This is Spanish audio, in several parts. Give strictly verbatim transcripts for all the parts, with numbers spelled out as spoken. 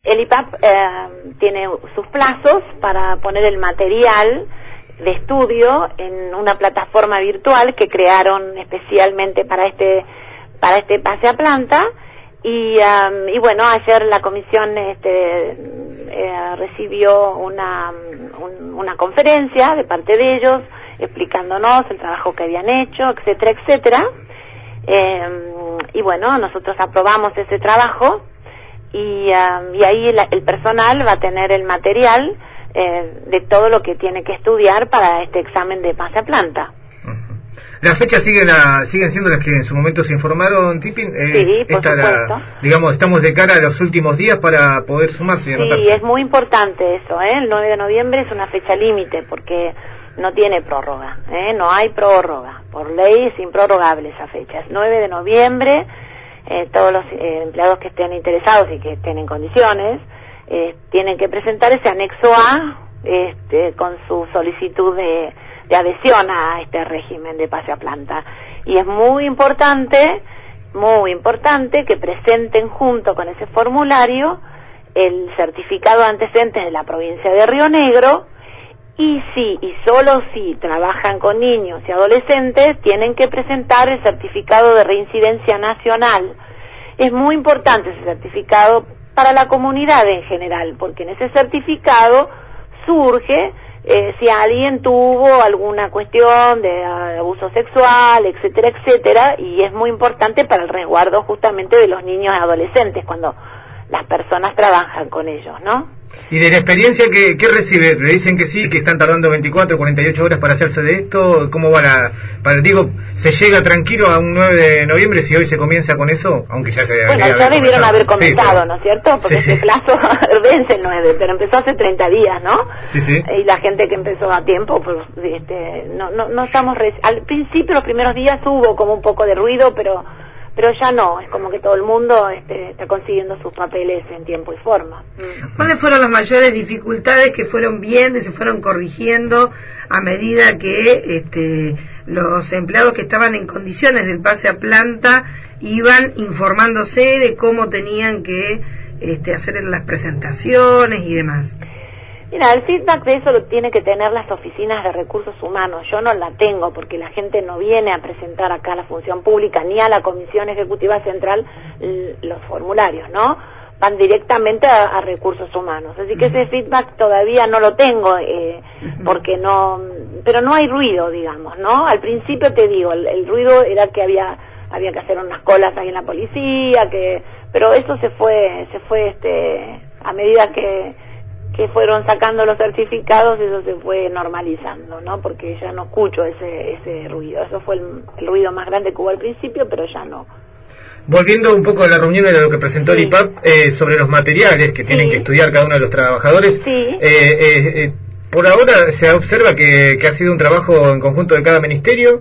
el I P A P eh, tiene sus plazos para poner el material de estudio en una plataforma virtual que crearon especialmente para este para este pase a planta y um, y bueno, ayer la comisión este eh, recibió una un, una conferencia de parte de ellos explicándonos el trabajo que habían hecho, etcétera, etcétera. Eh, y bueno, nosotros aprobamos ese trabajo y, um, y ahí la, el personal va a tener el material eh, de todo lo que tiene que estudiar para este examen de pase a planta. Uh-huh. ¿Las fechas siguen a, siguen siendo las que en su momento se informaron, Tipin? Sí, por supuesto. La, digamos, estamos de cara a los últimos días para poder sumarse y anotarse. Sí, es muy importante eso, ¿eh? El nueve de noviembre es una fecha límite porque no tiene prórroga, ¿eh? No hay prórroga. Por ley es improrrogable esa fecha. Es nueve de noviembre, eh, todos los eh, empleados que estén interesados y que estén en condiciones eh, tienen que presentar ese anexo A este, con su solicitud de, de adhesión a este régimen de pase a planta. Y es muy importante, muy importante que presenten junto con ese formulario el certificado de antecedentes de la provincia de Río Negro. Y sí, y solo si trabajan con niños y adolescentes, tienen que presentar el certificado de reincidencia nacional. Es muy importante ese certificado para la comunidad en general, porque en ese certificado surge eh, si alguien tuvo alguna cuestión de uh, abuso sexual, etcétera, etcétera, y es muy importante para el resguardo justamente de los niños y adolescentes cuando las personas trabajan con ellos, ¿no? ¿Y de la experiencia que, que recibe? ¿Le dicen que sí, que están tardando veinticuatro, cuarenta y ocho horas para hacerse de esto? ¿Cómo va la...? Para, digo, ¿se llega tranquilo a un nueve de noviembre si hoy se comienza con eso? Aunque ya se... Bueno, ya debieron haber comenzado, sí, pero... ¿no es cierto? Porque sí, ese sí. plazo vence el nueve, pero empezó hace treinta días, ¿no? Sí, sí. Y la gente que empezó a tiempo, pues, este, no, no, no estamos... Re... Al principio, los primeros días hubo como un poco de ruido, pero... pero ya no, es como que todo el mundo este, está consiguiendo sus papeles en tiempo y forma. ¿Cuáles fueron las mayores dificultades que fueron viendo y se fueron corrigiendo a medida que este, los empleados que estaban en condiciones del pase a planta iban informándose de cómo tenían que este, hacer las presentaciones y demás? Mira, el feedback de eso lo tiene que tener las oficinas de recursos humanos. Yo no la tengo porque la gente no viene a presentar acá a la función pública ni a la Comisión Ejecutiva Central los formularios, ¿no? Van directamente a, a recursos humanos. Así que ese feedback todavía no lo tengo eh, porque no... Pero no hay ruido, digamos, ¿no? Al principio te digo, el, el ruido era que había había que hacer unas colas ahí en la policía, que pero eso se fue se fue este a medida que que fueron sacando los certificados, eso se fue normalizando, ¿no? Porque ya no escucho ese ese ruido. Eso fue el, el ruido más grande que hubo al principio, pero ya no. Volviendo un poco a la reunión de lo que presentó sí. el I P A P eh, sobre los materiales que tienen sí. que estudiar cada uno de los trabajadores, sí. eh, eh, eh, por ahora se observa que, que ha sido un trabajo en conjunto de cada ministerio.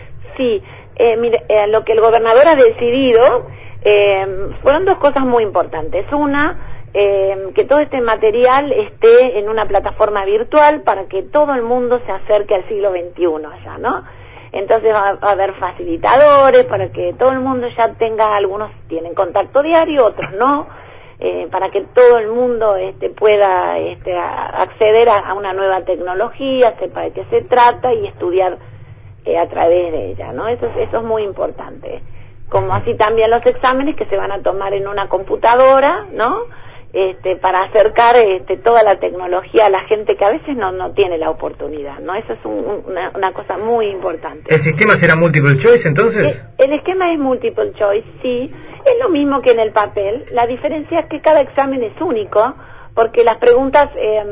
Sí, eh, mire, eh, lo que el gobernador ha decidido eh, fueron dos cosas muy importantes. Una, Eh, que todo este material esté en una plataforma virtual para que todo el mundo se acerque al siglo veintiuno allá, ¿no? Entonces va, va a haber facilitadores para que todo el mundo ya tenga, algunos tienen contacto diario, otros no, eh, para que todo el mundo este, pueda este, a, acceder a, a una nueva tecnología, sepa de qué se trata y estudiar eh, a través de ella, ¿no? Eso, eso es muy importante. Como así también los exámenes que se van a tomar en una computadora, ¿no? Este, para acercar este, toda la tecnología a la gente que a veces no no tiene la oportunidad, ¿no? Eso es un, una, una cosa muy importante. ¿El sistema será multiple choice entonces? El, el esquema es multiple choice, sí. Es lo mismo que en el papel. La diferencia es que cada examen es único, porque las preguntas, eh,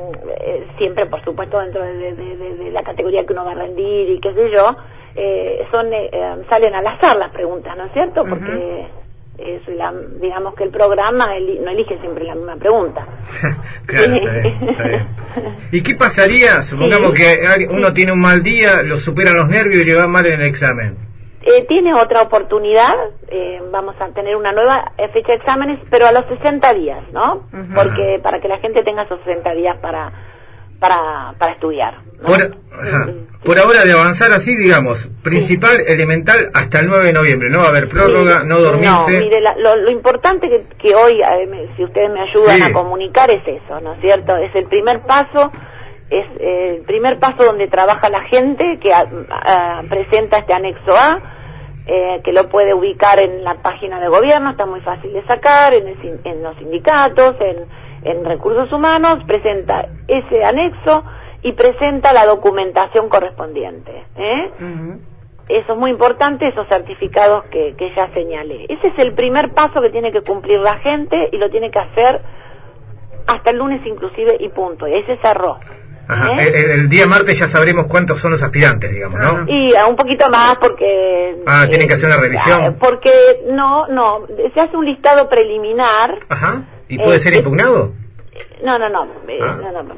eh, siempre por supuesto dentro de, de, de, de la categoría que uno va a rendir y qué sé yo, eh, son eh, salen al azar las preguntas, ¿no es cierto? Porque... Uh-huh. Es la, digamos que el programa eli, no elige siempre la misma pregunta. Claro, está bien, está bien. ¿Y qué pasaría? Supongamos sí, que uno sí. tiene un mal día, lo superan los nervios y le va mal en el examen. Eh, tiene otra oportunidad, eh, vamos a tener una nueva fecha de exámenes, pero a los sesenta días, ¿no? Uh-huh. Porque para que la gente tenga esos sesenta días para para, para estudiar, ¿no? Por, ajá. Por ahora, de avanzar así, digamos, principal, sí. elemental, hasta el nueve de noviembre, no va a haber prórroga, sí. no dormirse. No, mire, la, lo, lo importante que, que hoy, eh, si ustedes me ayudan sí. a comunicar, es eso, ¿no es cierto? Es el primer paso, es eh, el primer paso donde trabaja la gente que a, a, presenta este anexo A, eh, que lo puede ubicar en la página de gobierno, está muy fácil de sacar, en, el, en los sindicatos, en, en recursos humanos, presenta ese anexo y presenta la documentación correspondiente, ¿eh? Uh-huh. Eso es muy importante, esos certificados que, que ya señalé. Ese es el primer paso que tiene que cumplir la gente y lo tiene que hacer hasta el lunes inclusive y punto, y ahí se cerró. Ajá. ¿Eh? El, el día martes ya sabremos cuántos son los aspirantes, digamos, ¿no? Y uh, un poquito más porque... Ah, tienen eh, que hacer una revisión. Porque no, no, se hace un listado preliminar. Ajá, ¿y puede eh, ser impugnado? No, no, no, eh, ah. no, no, no.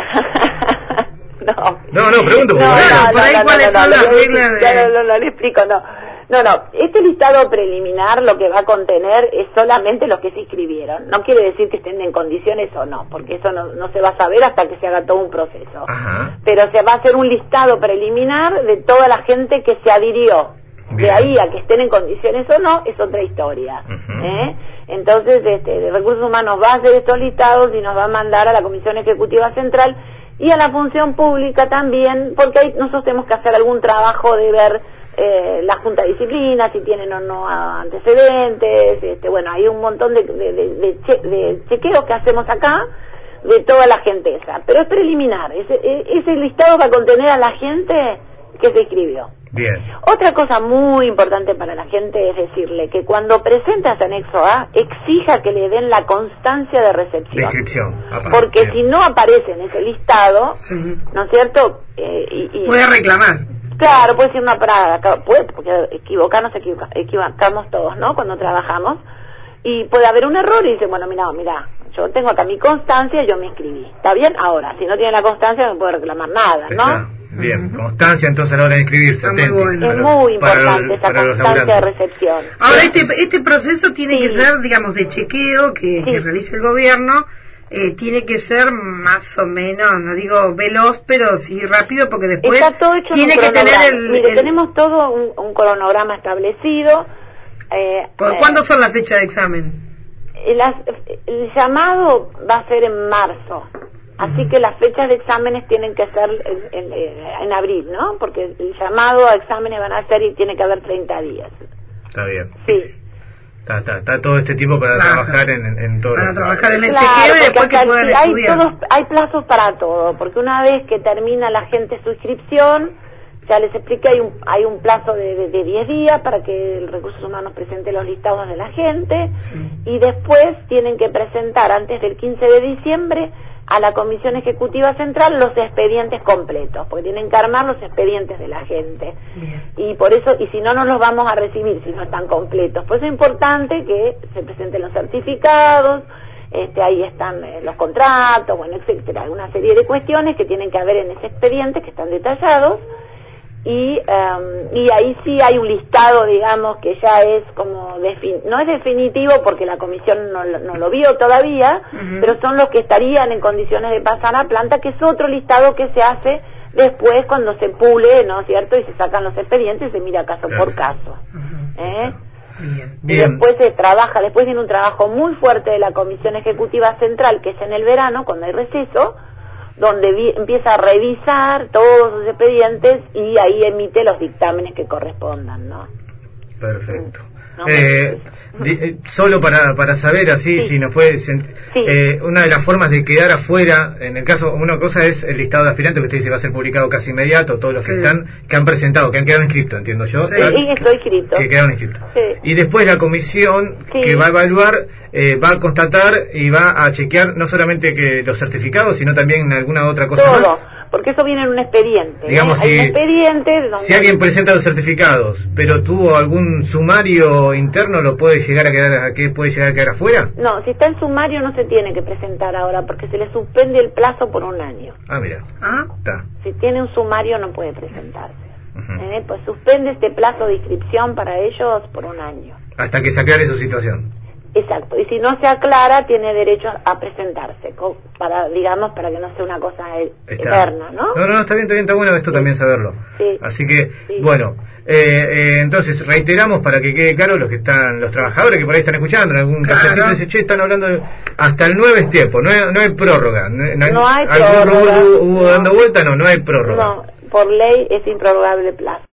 No, no, no, pregunto porque no, no, no, por ahí no, cuáles no, son no, las no, reglas de... no, no, no, le explico, no. No, no, este listado preliminar lo que va a contener es solamente los que se inscribieron. No quiere decir que estén en condiciones o no, porque eso no, no se va a saber hasta que se haga todo un proceso. Ajá. Pero se va a hacer un listado preliminar de toda la gente que se adhirió. Bien. De ahí a que estén en condiciones o no, es otra historia. Uh-huh. ¿eh? Entonces, este, de Recursos Humanos va a hacer estos listados y nos va a mandar a la Comisión Ejecutiva Central y a la Función Pública también, porque ahí nosotros tenemos que hacer algún trabajo de ver eh, la Junta de Disciplina, si tienen o no antecedentes, este, bueno, hay un montón de, de, de, de, che, de chequeos que hacemos acá de toda la gente esa, pero es preliminar, ese, ese listado va a contener a la gente que se inscribió. Bien. Otra cosa muy importante para la gente es decirle que cuando presenta ese anexo A, exija que le den la constancia de recepción. De inscripción. Aparte. Porque Bien. Si no aparece en ese listado, sí. ¿no es cierto? Eh, y, y, puede reclamar. Claro, puede ser una parada, puede, porque equivocarnos, equivoca, equivocamos todos, ¿no? Cuando trabajamos. Y puede haber un error y dice, bueno, mira, mira, yo tengo acá mi constancia, yo me inscribí. ¿Está bien? Ahora, si no tiene la constancia no puede reclamar nada, ¿no? Está. Bien, constancia entonces a la hora de inscribirse. Muy bueno. Es muy importante los, esa constancia de recepción. Ahora, este este proceso tiene sí. que ser, digamos, de chequeo que, sí. que realice el gobierno, eh, tiene que ser más o menos, no digo veloz, pero sí rápido, porque después está todo hecho tiene que tener el... Mire, el... tenemos todo un, un cronograma establecido. Eh, ¿Cuándo eh, son las fechas de examen? El, el llamado va a ser en marzo. Así que las fechas de exámenes tienen que ser en, en, en abril, ¿no? Porque el llamado a exámenes van a ser y tiene que haber treinta días. Está bien. Sí. Está, está, está todo este tiempo para claro. trabajar en, en todo. Para trabajar en el claro, chequeo y después que puedan hay estudiar. Todos, hay plazos para todo, porque una vez que termina la gente su inscripción, ya les expliqué, hay un, hay un plazo de, de diez días para que el Recursos Humanos presente los listados de la gente, sí. y después tienen que presentar antes del quince de diciembre a la Comisión Ejecutiva Central los expedientes completos, porque tienen que armar los expedientes de la gente. Bien. Y por eso, y si no, no los vamos a recibir si no están completos. Por eso es importante que se presenten los certificados, este, ahí están eh, los contratos, bueno, etcétera, una serie de cuestiones que tienen que haber en ese expediente que están detallados. Y um, y ahí sí hay un listado, digamos, que ya es como defin- no es definitivo porque la comisión no, no lo vio todavía, uh-huh. pero son los que estarían en condiciones de pasar a planta, que es otro listado que se hace después cuando se pule, ¿no es cierto? Y se sacan los expedientes y se mira caso claro. por caso. Uh-huh. ¿Eh? Bien. Y después se trabaja, después viene un trabajo muy fuerte de la Comisión Ejecutiva Central, que es en el verano, cuando hay receso, donde vi, empieza a revisar todos los expedientes y ahí emite los dictámenes que correspondan, ¿no? Perfecto. No, eh, di, solo para para saber así sí. si nos puede sent- sí. eh, una de las formas de quedar afuera, en el caso, una cosa es el listado de aspirantes que usted dice va a ser publicado casi inmediato, todos los sí. que están que han presentado, que han quedado inscritos, entiendo yo. Sí, sí estoy inscrito. Que quedaron inscritos. Sí. Y después la comisión sí. que va a evaluar eh, va a constatar y va a chequear no solamente que los certificados, sino también alguna otra cosa todo. más. Porque eso viene en un expediente. Digamos, ¿eh? Hay si, un expediente donde... si alguien presenta los certificados, pero tuvo algún sumario interno, ¿lo puede llegar a quedar a qué puede llegar a quedar afuera? No, si está en sumario no se tiene que presentar ahora porque se le suspende el plazo por un año. Ah, mira. Ah, está. Si tiene un sumario no puede presentarse. Uh-huh. ¿Eh? Pues suspende este plazo de inscripción para ellos por un año. Hasta que se aclare su situación. Exacto, y si no se aclara, tiene derecho a presentarse, co- para, digamos, para que no sea una cosa e- eterna, ¿no? No, no, está bien, está bien, está bueno esto sí. también saberlo. Sí. Así que, sí. bueno, eh, eh, entonces reiteramos para que quede claro los que están, los trabajadores que por ahí están escuchando, en algún claro. cafecito dice, che, están hablando de, hasta el nueve es tiempo, no hay, no hay prórroga. No, no hay, no hay ¿Algún prórroga. hubo, hubo no. dando vuelta? No, no hay prórroga. No, por ley es improrrogable plazo.